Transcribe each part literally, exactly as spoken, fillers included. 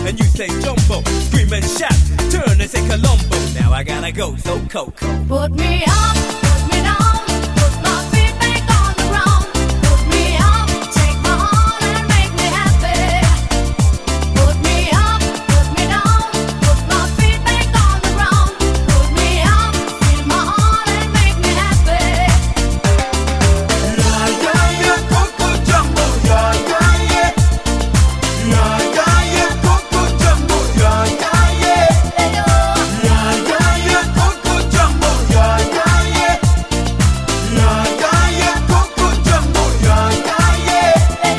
and you say jumbo. Scream and shout, turn and say Colombo. Now I gotta go, so Coco. Put me up, put me down, put my feet back on the ground. Put me up, take my heart and make me happy. Put me up, put me down, put my feet back on the ground. Put me up, feel my heart and make me happy. Yeah, yeah, yeah, Coco Jumbo, yeah, yeah, yeah. Yeah, yeah, yeah, Coco Jumbo, yeah, yeah, yeah. Yeah, yeah, yeah, Coco Jumbo, yeah, yeah, yeah. Yeah, yeah, yeah, Coco Jumbo, yeah, yeah, yeah.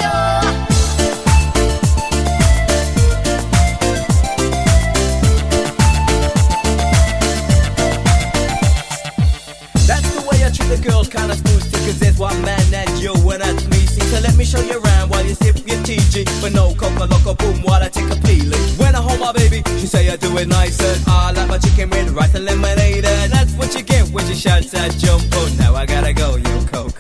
That's the way I treat the girls, kinda smooth, cause there's one man that you and that's me. See, so let me show you around while you sip your T G. But no coca loco boom while I take a peeling. When I hold my baby, she say I do it nice and I like my chicken with rice and lemonade. And that's what you get when she shouts at Jumbo. Now I gotta go, yo Coco.